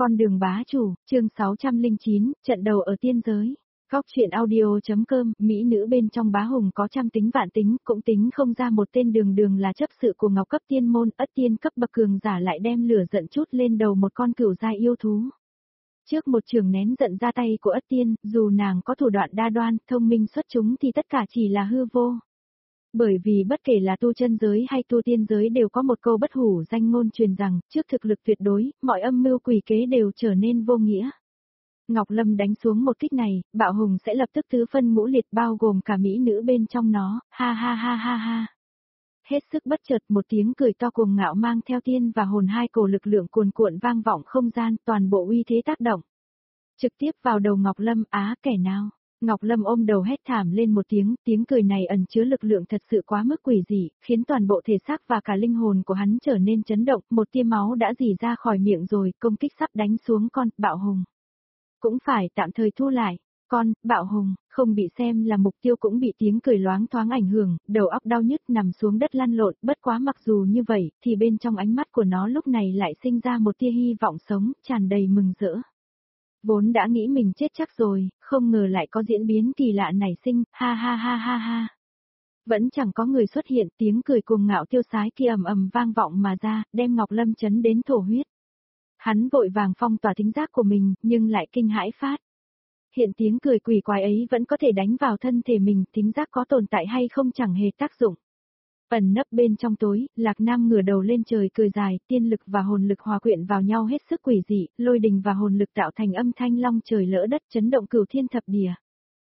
Con đường bá chủ, chương 609, trận đầu ở tiên giới. Góc truyện audio.com, mỹ nữ bên trong bá hùng có trăm tính vạn tính, cũng tính không ra một tên đường đường là chấp sự của ngọc cấp tiên môn, ất tiên cấp bậc cường giả lại đem lửa giận chút lên đầu một con cửu giai yêu thú. Trước một trường nén giận ra tay của ất tiên, dù nàng có thủ đoạn đa đoan, thông minh xuất chúng thì tất cả chỉ là hư vô. Bởi vì bất kể là tu chân giới hay tu tiên giới đều có một câu bất hủ danh ngôn truyền rằng, trước thực lực tuyệt đối, mọi âm mưu quỷ kế đều trở nên vô nghĩa. Ngọc Lâm đánh xuống một kích này, Bạo Hùng sẽ lập tức tứ phân ngũ liệt bao gồm cả mỹ nữ bên trong nó, ha ha ha ha ha. Hết sức bất chợt một tiếng cười to cuồng ngạo mang theo tiên và hồn hai cổ lực lượng cuồn cuộn vang vọng không gian, toàn bộ uy thế tác động. Trực tiếp vào đầu Ngọc Lâm, kẻ nào? Ngọc Lâm ôm đầu hét thảm lên một tiếng cười này ẩn chứa lực lượng thật sự quá mức quỷ dị, khiến toàn bộ thể xác và cả linh hồn của hắn trở nên chấn động, một tia máu đã rỉ ra khỏi miệng rồi, công kích sắp đánh xuống con, Bạo Hùng. Cũng phải tạm thời thu lại, con, Bạo Hùng, không bị xem là mục tiêu cũng bị tiếng cười loáng thoáng ảnh hưởng, đầu óc đau nhức nằm xuống đất lăn lộn, bất quá mặc dù như vậy, thì bên trong ánh mắt của nó lúc này lại sinh ra một tia hy vọng sống, tràn đầy mừng rỡ. Vốn đã nghĩ mình chết chắc rồi, không ngờ lại có diễn biến kỳ lạ nảy sinh, ha ha ha ha ha. Vẫn chẳng có người xuất hiện, tiếng cười cuồng ngạo tiêu sái kia ầm ầm vang vọng mà ra, đem Ngọc Lâm chấn đến thổ huyết. Hắn vội vàng phong tỏa thính giác của mình, nhưng lại kinh hãi phát. Hiện tiếng cười quỷ quái ấy vẫn có thể đánh vào thân thể mình, thính giác có tồn tại hay không chẳng hề tác dụng. Ẩn nấp bên trong tối, Lạc Nam ngửa đầu lên trời cười dài, tiên lực và hồn lực hòa quyện vào nhau hết sức quỷ dị, lôi đình và hồn lực tạo thành âm thanh long trời lỡ đất chấn động cửu thiên thập địa.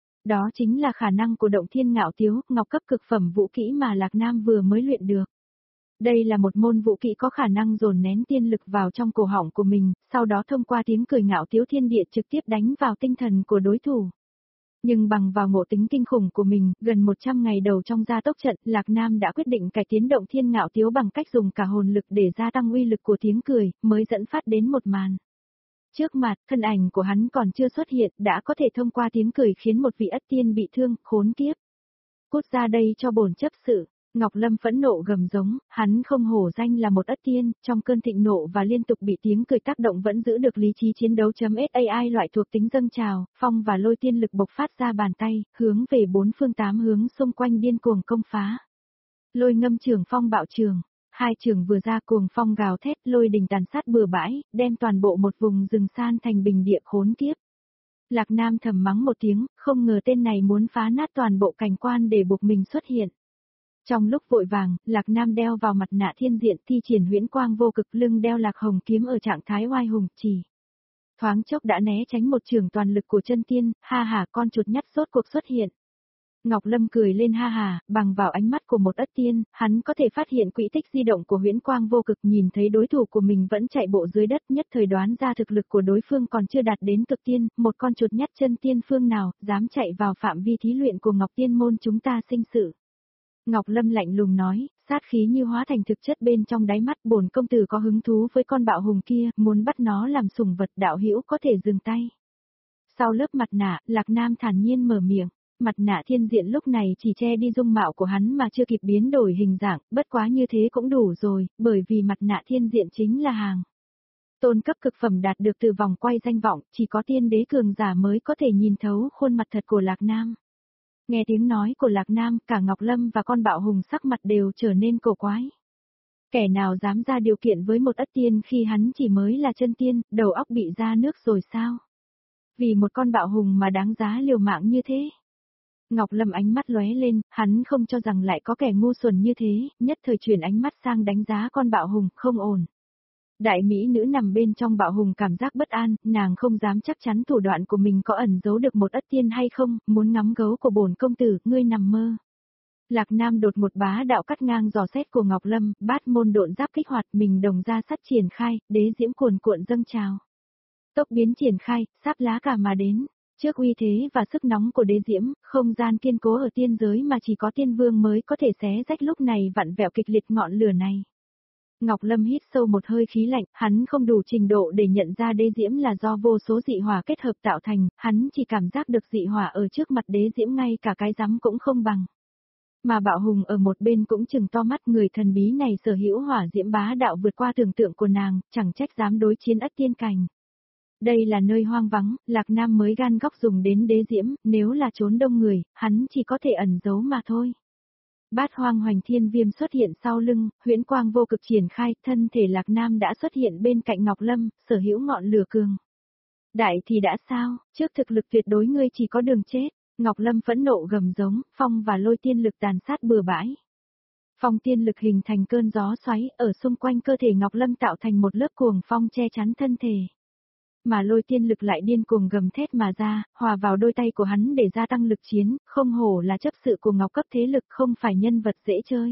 Đó chính là khả năng của động thiên ngạo tiếu, ngọc cấp cực phẩm vũ kỹ mà Lạc Nam vừa mới luyện được. Đây là một môn vũ kỹ có khả năng dồn nén tiên lực vào trong cổ họng của mình, sau đó thông qua tiếng cười ngạo tiếu thiên địa trực tiếp đánh vào tinh thần của đối thủ. Nhưng bằng vào ngộ tính kinh khủng của mình, gần 100 ngày đầu trong gia tốc trận, Lạc Nam đã quyết định cải tiến động thiên ngạo tiếu bằng cách dùng cả hồn lực để gia tăng uy lực của tiếng cười, mới dẫn phát đến một màn. Trước mặt, thân ảnh của hắn còn chưa xuất hiện, đã có thể thông qua tiếng cười khiến một vị ất tiên bị thương, khốn kiếp. Cút ra đây cho bổn chấp sự. Ngọc Lâm phẫn nộ gầm giống, hắn không hổ danh là một ất tiên, trong cơn thịnh nộ và liên tục bị tiếng cười tác động vẫn giữ được lý trí chiến đấu. .ai loại thuộc tính dâng trào, phong và lôi tiên lực bộc phát ra bàn tay, hướng về bốn phương tám hướng xung quanh điên cuồng công phá. Lôi ngâm trường phong bạo trường, hai trường vừa ra cuồng phong gào thét, lôi đình tàn sát bừa bãi, đem toàn bộ một vùng rừng san thành bình địa khốn kiếp. Lạc Nam thầm mắng một tiếng, không ngờ tên này muốn phá nát toàn bộ cảnh quan để buộc mình xuất hiện. Trong lúc vội vàng, Lạc Nam đeo vào mặt nạ thiên diện thi triển huyễn quang vô cực, lưng đeo Lạc Hồng kiếm ở trạng thái oai hùng chỉ. Thoáng chốc đã né tránh một trường toàn lực của chân tiên, ha ha con chuột nhắt rốt cuộc xuất hiện. Ngọc Lâm cười lên ha ha, bằng vào ánh mắt của một ất tiên, hắn có thể phát hiện quỹ tích di động của huyễn quang vô cực, nhìn thấy đối thủ của mình vẫn chạy bộ dưới đất, nhất thời đoán ra thực lực của đối phương còn chưa đạt đến cực tiên, một con chuột nhắt chân tiên phương nào, dám chạy vào phạm vi thí luyện của Ngọc Tiên môn chúng ta sinh sự. Ngọc Lâm lạnh lùng nói, sát khí như hóa thành thực chất bên trong đáy mắt, bổn công tử có hứng thú với con bạo hùng kia, muốn bắt nó làm sủng vật, đạo hữu có thể dừng tay. Sau lớp mặt nạ, Lạc Nam thản nhiên mở miệng, mặt nạ thiên diện lúc này chỉ che đi dung mạo của hắn mà chưa kịp biến đổi hình dạng, bất quá như thế cũng đủ rồi, bởi vì mặt nạ thiên diện chính là hàng tôn cấp cực phẩm đạt được từ vòng quay danh vọng, chỉ có tiên đế cường giả mới có thể nhìn thấu khuôn mặt thật của Lạc Nam. Nghe tiếng nói của Lạc Nam, cả Ngọc Lâm và con bạo hùng sắc mặt đều trở nên cổ quái. Kẻ nào dám ra điều kiện với một ất tiên khi hắn chỉ mới là chân tiên, đầu óc bị ra nước rồi sao? Vì một con bạo hùng mà đáng giá liều mạng như thế. Ngọc Lâm ánh mắt lóe lên, hắn không cho rằng lại có kẻ ngu xuẩn như thế, nhất thời chuyển ánh mắt sang đánh giá con bạo hùng, không ổn. Đại mỹ nữ nằm bên trong bạo hùng cảm giác bất an, nàng không dám chắc chắn thủ đoạn của mình có ẩn giấu được một ất tiên hay không, muốn ngắm gấu của bổn công tử, ngươi nằm mơ. Lạc Nam đột một bá đạo cắt ngang dò xét của Ngọc Lâm, bát môn độn giáp kích hoạt, mình đồng ra sắt triển khai, đế diễm cuồn cuộn dâng trào. Tốc biến triển khai, sáp lá cả mà đến. Trước uy thế và sức nóng của đế diễm, không gian kiên cố ở tiên giới mà chỉ có tiên vương mới có thể xé rách, lúc này vặn vẹo kịch liệt ngọn lửa này. Ngọc Lâm hít sâu một hơi khí lạnh, hắn không đủ trình độ để nhận ra đế diễm là do vô số dị hỏa kết hợp tạo thành, hắn chỉ cảm giác được dị hỏa ở trước mặt đế diễm ngay cả cái rắm cũng không bằng. Mà Bạo Hùng ở một bên cũng chừng to mắt, người thần bí này sở hữu hỏa diễm bá đạo vượt qua tưởng tượng của nàng, chẳng trách dám đối chiến ất tiên cảnh. Đây là nơi hoang vắng, Lạc Nam mới gan góc dùng đến đế diễm, nếu là trốn đông người, hắn chỉ có thể ẩn giấu mà thôi. Bát hoang hoành thiên viêm xuất hiện sau lưng, huyễn quang vô cực triển khai, thân thể Lạc Nam đã xuất hiện bên cạnh Ngọc Lâm, sở hữu ngọn lửa cường. Đại thì đã sao, trước thực lực tuyệt đối ngươi chỉ có đường chết. Ngọc Lâm phẫn nộ gầm giống, phong và lôi tiên lực tàn sát bừa bãi. Phong tiên lực hình thành cơn gió xoáy, ở xung quanh cơ thể Ngọc Lâm tạo thành một lớp cuồng phong che chắn thân thể. Mà lôi tiên lực lại điên cuồng gầm thét mà ra, hòa vào đôi tay của hắn để gia tăng lực chiến, không hổ là chấp sự của Ngọc cấp thế lực, không phải nhân vật dễ chơi.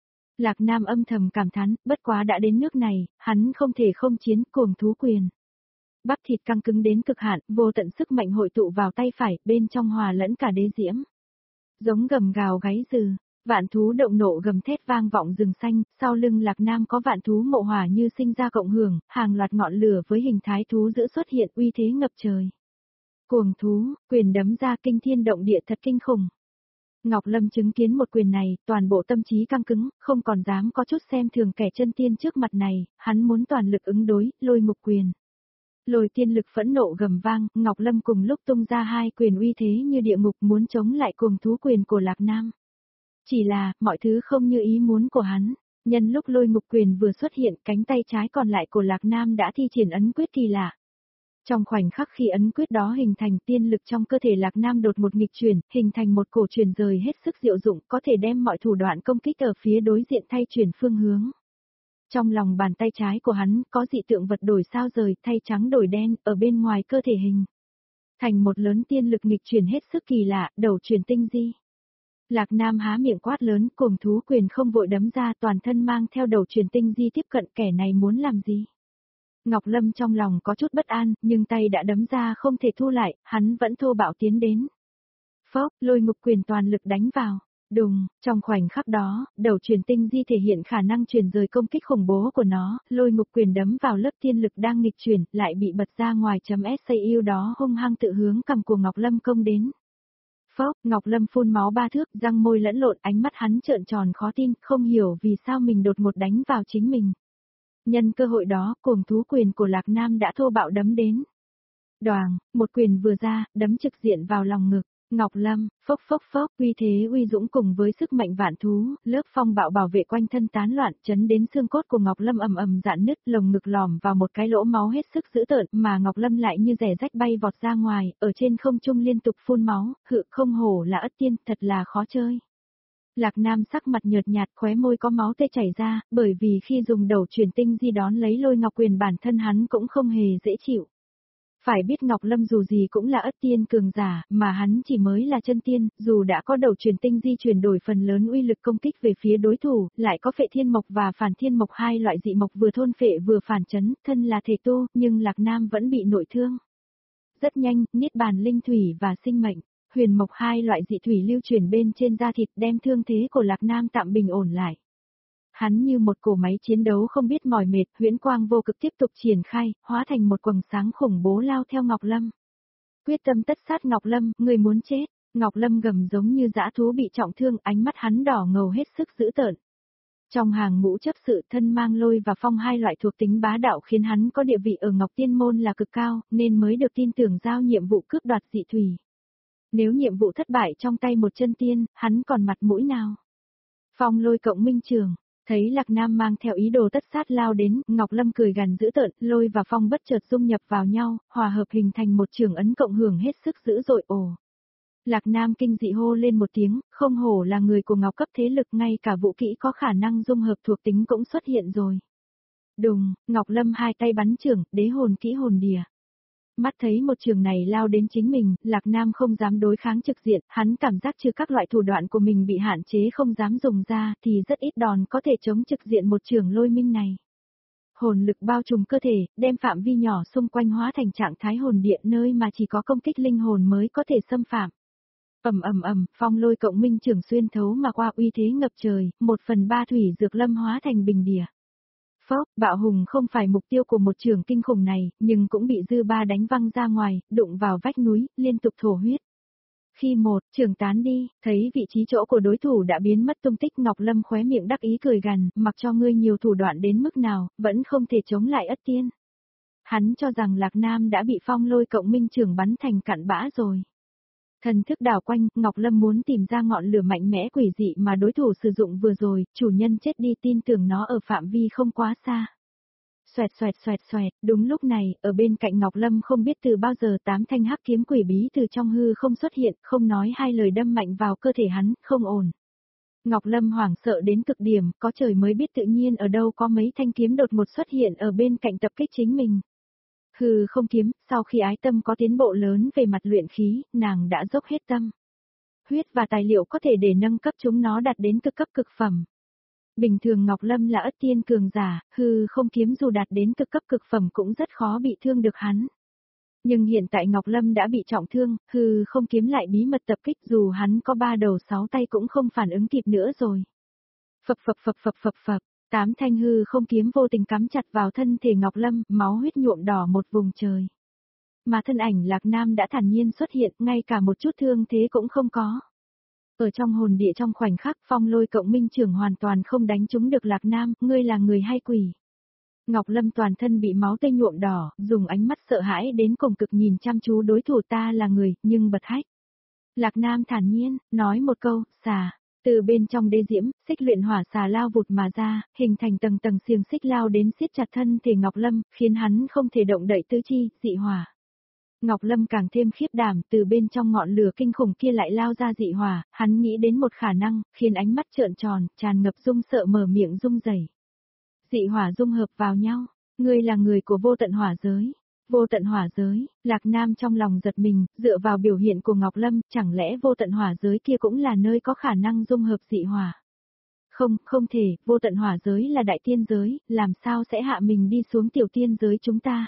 Lạc Nam âm thầm cảm thán, bất quá đã đến nước này, hắn không thể không chiến, cuồng thú quyền. Bắp thịt căng cứng đến cực hạn, vô tận sức mạnh hội tụ vào tay phải, bên trong hòa lẫn cả đế diễm. Giống gầm gào gáy dừ, vạn thú động nộ gầm thét vang vọng rừng xanh, sau lưng Lạc Nam có vạn thú mộ hỏa như sinh ra cộng hưởng, hàng loạt ngọn lửa với hình thái thú dữ xuất hiện uy thế ngập trời. Cuồng thú, quyền đấm ra kinh thiên động địa thật kinh khủng. Ngọc Lâm chứng kiến một quyền này, toàn bộ tâm trí căng cứng, không còn dám có chút xem thường kẻ chân tiên trước mặt này, hắn muốn toàn lực ứng đối, lôi ngục quyền. Lôi tiên lực phẫn nộ gầm vang, Ngọc Lâm cùng lúc tung ra hai quyền uy thế như địa ngục muốn chống lại cuồng thú quyền của Lạc Nam. Chỉ là, mọi thứ không như ý muốn của hắn. Nhân lúc lôi ngục quyền vừa xuất hiện, cánh tay trái còn lại của Lạc Nam đã thi triển ấn quyết kỳ lạ. Trong khoảnh khắc khi ấn quyết đó hình thành, tiên lực trong cơ thể Lạc Nam đột một nghịch chuyển, hình thành một cổ truyền rời hết sức diệu dụng, có thể đem mọi thủ đoạn công kích ở phía đối diện thay chuyển phương hướng. Trong lòng bàn tay trái của hắn có dị tượng vật đổi sao rời, thay trắng đổi đen, ở bên ngoài cơ thể hình. Thành một lớn tiên lực nghịch chuyển hết sức kỳ lạ, đầu chuyển tinh di. Lạc Nam há miệng quát lớn, cuồng thú quyền không vội đấm ra, toàn thân mang theo đầu truyền tinh di tiếp cận, kẻ này muốn làm gì. Ngọc Lâm trong lòng có chút bất an, nhưng tay đã đấm ra không thể thu lại, hắn vẫn thô bạo tiến đến. Phốc, lôi ngục quyền toàn lực đánh vào. Đùng, trong khoảnh khắc đó, đầu truyền tinh di thể hiện khả năng truyền rời công kích khủng bố của nó, lôi ngục quyền đấm vào lớp tiên lực đang nghịch chuyển, lại bị bật ra ngoài .SAU đó hung hăng tự hướng cầm của Ngọc Lâm công đến. Phốc, Ngọc Lâm phun máu ba thước, răng môi lẫn lộn, ánh mắt hắn trợn tròn khó tin, không hiểu vì sao mình đột ngột đánh vào chính mình. Nhân cơ hội đó, cuồng thú quyền của Lạc Nam đã thô bạo đấm đến. Đoàng, một quyền vừa ra, đấm trực diện vào lòng ngực. Ngọc Lâm, phốc phốc phốc, uy thế uy dũng cùng với sức mạnh vạn thú, lớp phong bạo bảo vệ quanh thân tán loạn, chấn đến xương cốt của Ngọc Lâm ầm ầm rạn nứt, lồng ngực lòm vào một cái lỗ máu hết sức dữ tợn, mà Ngọc Lâm lại như rẻ rách bay vọt ra ngoài, ở trên không trung liên tục phun máu, hự không hổ là ất tiên, thật là khó chơi. Lạc Nam sắc mặt nhợt nhạt, khóe môi có máu tê chảy ra, bởi vì khi dùng đầu chuyển tinh di đón lấy lôi ngọc quyền bản thân hắn cũng không hề dễ chịu. Phải biết Ngọc Lâm dù gì cũng là ất tiên cường giả, mà hắn chỉ mới là chân tiên, dù đã có đầu truyền tinh di chuyển đổi phần lớn uy lực công kích về phía đối thủ, lại có phệ thiên mộc và phản thiên mộc, hai loại dị mộc vừa thôn phệ vừa phản chấn, thân là thể tu, nhưng Lạc Nam vẫn bị nội thương. Rất nhanh, niết bàn linh thủy và sinh mệnh, huyền mộc, hai loại dị thủy lưu chuyển bên trên da thịt, đem thương thế của Lạc Nam tạm bình ổn lại. Hắn như một cổ máy chiến đấu không biết mỏi mệt, huyễn quang vô cực tiếp tục triển khai, hóa thành một quầng sáng khủng bố lao theo Ngọc Lâm. Quyết tâm tất sát Ngọc Lâm, người muốn chết. Ngọc Lâm gầm giống như dã thú bị trọng thương, ánh mắt hắn đỏ ngầu hết sức dữ tợn. Trong hàng ngũ chấp sự, thân mang lôi và phong, hai loại thuộc tính bá đạo khiến hắn có địa vị ở Ngọc Tiên Môn là cực cao, nên mới được tin tưởng giao nhiệm vụ cướp đoạt dị thủy. Nếu nhiệm vụ thất bại trong tay một chân tiên, hắn còn mặt mũi nào? Phong lôi cộng minh trường. Thấy Lạc Nam mang theo ý đồ tất sát lao đến, Ngọc Lâm cười gằn dữ tợn, lôi và phong bất chợt dung nhập vào nhau, hòa hợp hình thành một trường ấn cộng hưởng hết sức dữ dội ồ. Lạc Nam kinh dị hô lên một tiếng, không hổ là người của Ngọc cấp thế lực, ngay cả vũ kỹ có khả năng dung hợp thuộc tính cũng xuất hiện rồi. Đùng, Ngọc Lâm hai tay bắn trường, đế hồn kỹ hồn đìa. Mắt thấy một trường này lao đến chính mình, Lạc Nam không dám đối kháng trực diện, hắn cảm giác trừ các loại thủ đoạn của mình bị hạn chế không dám dùng ra thì rất ít đòn có thể chống trực diện một trường lôi minh này. Hồn lực bao trùm cơ thể, đem phạm vi nhỏ xung quanh hóa thành trạng thái hồn địa, nơi mà chỉ có công kích linh hồn mới có thể xâm phạm. Ầm, phong lôi cộng minh trường xuyên thấu mà qua, uy thế ngập trời, 1/3 thủy dược lâm hóa thành bình đìa. Phốc, bạo hùng không phải mục tiêu của một trường kinh khủng này, nhưng cũng bị dư ba đánh văng ra ngoài, đụng vào vách núi, liên tục thổ huyết. Khi một trường tán đi, thấy vị trí chỗ của đối thủ đã biến mất tung tích, Ngọc Lâm khóe miệng đắc ý cười gằn, mặc cho ngươi nhiều thủ đoạn đến mức nào, vẫn không thể chống lại ất tiên. Hắn cho rằng Lạc Nam đã bị Phong Lôi cộng minh trưởng bắn thành cặn bã rồi. Thần thức đảo quanh, Ngọc Lâm muốn tìm ra ngọn lửa mạnh mẽ quỷ dị mà đối thủ sử dụng vừa rồi, chủ nhân chết đi tin tưởng nó ở phạm vi không quá xa. Xoẹt xoẹt xoẹt xoẹt, đúng lúc này, ở bên cạnh Ngọc Lâm không biết từ bao giờ 8 thanh hắc kiếm quỷ bí từ trong hư không xuất hiện, không nói hai lời đâm mạnh vào cơ thể hắn, không ổn. Ngọc Lâm hoảng sợ đến cực điểm, có trời mới biết tự nhiên ở đâu có mấy thanh kiếm đột ngột xuất hiện ở bên cạnh tập kích chính mình. Hừ không kiếm, sau khi ái tâm có tiến bộ lớn về mặt luyện khí, nàng đã dốc hết tâm. Huyết và tài liệu có thể để nâng cấp chúng nó đạt đến cực cấp cực phẩm. Bình thường Ngọc Lâm là ất tiên cường giả, hừ không kiếm dù đạt đến cực cấp cực phẩm cũng rất khó bị thương được hắn. Nhưng hiện tại Ngọc Lâm đã bị trọng thương, hừ không kiếm lại bí mật tập kích dù hắn có 3 đầu 6 tay cũng không phản ứng kịp nữa rồi. Phập phập phập phập phập phập, 8 thanh hư không kiếm vô tình cắm chặt vào thân thể Ngọc Lâm, máu huyết nhuộm đỏ một vùng trời. Mà thân ảnh Lạc Nam đã thản nhiên xuất hiện, ngay cả một chút thương thế cũng không có. Ở trong hồn địa trong khoảnh khắc Phong Lôi cộng minh trưởng hoàn toàn không đánh trúng được Lạc Nam, ngươi là người hay quỷ. Ngọc Lâm toàn thân bị máu tươi nhuộm đỏ, dùng ánh mắt sợ hãi đến cùng cực nhìn chăm chú đối thủ ta là người, nhưng bật hách. Lạc Nam thản nhiên, nói một câu, xà. Từ bên trong đê diễm, xích luyện hỏa xà lao vụt mà ra, hình thành tầng tầng xiềng xích lao đến siết chặt thân thể Ngọc Lâm, khiến hắn không thể động đậy tứ chi, dị hỏa. Ngọc Lâm càng thêm khiếp đảm, từ bên trong ngọn lửa kinh khủng kia lại lao ra dị hỏa, hắn nghĩ đến một khả năng, khiến ánh mắt trợn tròn, tràn ngập rung sợ mở miệng rung rẩy. Dị hỏa dung hợp vào nhau, ngươi là người của vô tận hỏa giới. Vô tận hỏa giới, Lạc Nam trong lòng giật mình, dựa vào biểu hiện của Ngọc Lâm, chẳng lẽ vô tận hỏa giới kia cũng là nơi có khả năng dung hợp dị hỏa? Không, không thể, vô tận hỏa giới là đại tiên giới, làm sao sẽ hạ mình đi xuống tiểu tiên giới chúng ta?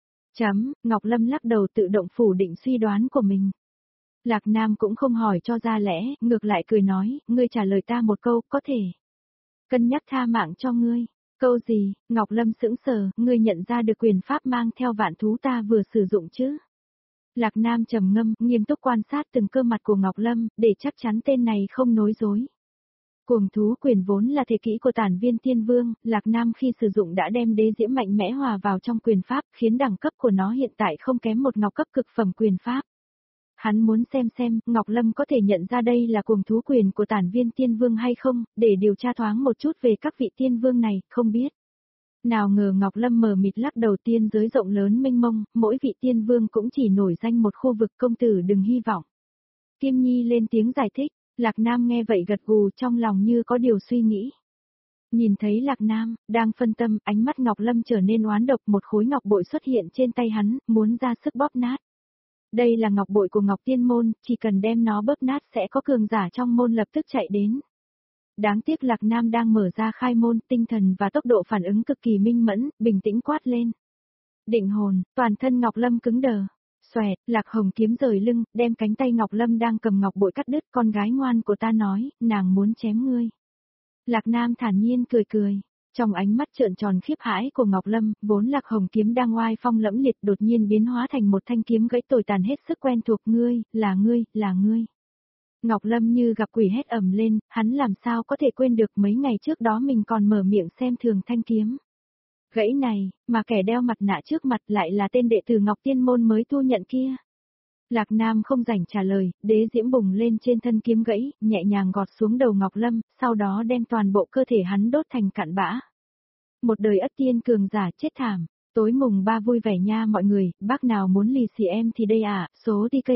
Ngọc Lâm lắc đầu tự động phủ định suy đoán của mình. Lạc Nam cũng không hỏi cho ra lẽ, ngược lại cười nói, ngươi trả lời ta một câu, có thể. Cân nhắc tha mạng cho ngươi. Câu gì, Ngọc Lâm sững sờ, ngươi nhận ra được quyền pháp mang theo vạn thú ta vừa sử dụng chứ? Lạc Nam trầm ngâm, nghiêm túc quan sát từng cơ mặt của Ngọc Lâm, để chắc chắn tên này không nói dối. Cuồng thú quyền vốn là thế kỹ của Tản Viên Tiên Vương, Lạc Nam khi sử dụng đã đem đế diễm mạnh mẽ hòa vào trong quyền pháp, khiến đẳng cấp của nó hiện tại không kém một ngọc cấp cực phẩm quyền pháp. Hắn muốn xem Ngọc Lâm có thể nhận ra đây là cuồng thú quyền của Tản Viên Tiên Vương hay không, để điều tra thoáng một chút về các vị tiên vương này, không biết. Nào ngờ Ngọc Lâm mờ mịt lắc đầu, tiên giới rộng lớn mênh mông, mỗi vị tiên vương cũng chỉ nổi danh một khu vực, công tử đừng hy vọng. Kim Nhi lên tiếng giải thích, Lạc Nam nghe vậy gật gù, trong lòng như có điều suy nghĩ. Nhìn thấy Lạc Nam, đang phân tâm, ánh mắt Ngọc Lâm trở nên oán độc, một khối ngọc bội xuất hiện trên tay hắn, muốn ra sức bóp nát. Đây là ngọc bội của Ngọc Tiên Môn, chỉ cần đem nó bóp nát sẽ có cường giả trong môn lập tức chạy đến. Đáng tiếc Lạc Nam đang mở ra khai môn, tinh thần và tốc độ phản ứng cực kỳ minh mẫn, bình tĩnh quát lên. Định hồn, toàn thân Ngọc Lâm cứng đờ. Xoẹt, Lạc Hồng kiếm rời lưng, đem cánh tay Ngọc Lâm đang cầm ngọc bội cắt đứt, con gái ngoan của ta nói, nàng muốn chém ngươi. Lạc Nam thản nhiên cười cười. Trong ánh mắt trợn tròn khiếp hãi của Ngọc Lâm, vốn Lạc Hồng kiếm đang oai phong lẫm liệt đột nhiên biến hóa thành một thanh kiếm gãy tồi tàn hết sức quen thuộc, ngươi, là ngươi, là ngươi. Ngọc Lâm như gặp quỷ hét ầm lên, hắn làm sao có thể quên được mấy ngày trước đó mình còn mở miệng xem thường thanh kiếm. Gãy này, mà kẻ đeo mặt nạ trước mặt lại là tên đệ tử Ngọc Tiên Môn mới tu nhận kia. Lạc Nam không rảnh trả lời, đế diễm bùng lên trên thân kiếm gãy, nhẹ nhàng gọt xuống đầu Ngọc Lâm, sau đó đem toàn bộ cơ thể hắn đốt thành cặn bã. Một đời ất tiên cường giả chết thảm. Tối mùng 3 vui vẻ nha mọi người, bác nào muốn lì xì em thì đây à, số TK,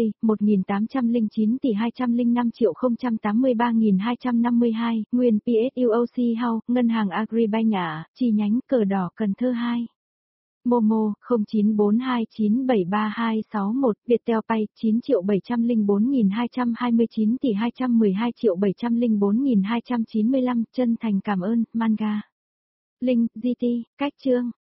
1809 tỷ 205 triệu 083.252, nguyên PSUOC House, ngân hàng Agribank ạ, chi nhánh cờ đỏ Cần Thơ 2. Momo, 0942973261, Viettel Pay, 9.704.229 tỷ 212.704.295, chân thành cảm ơn, Manga. Link, GT, cách chương.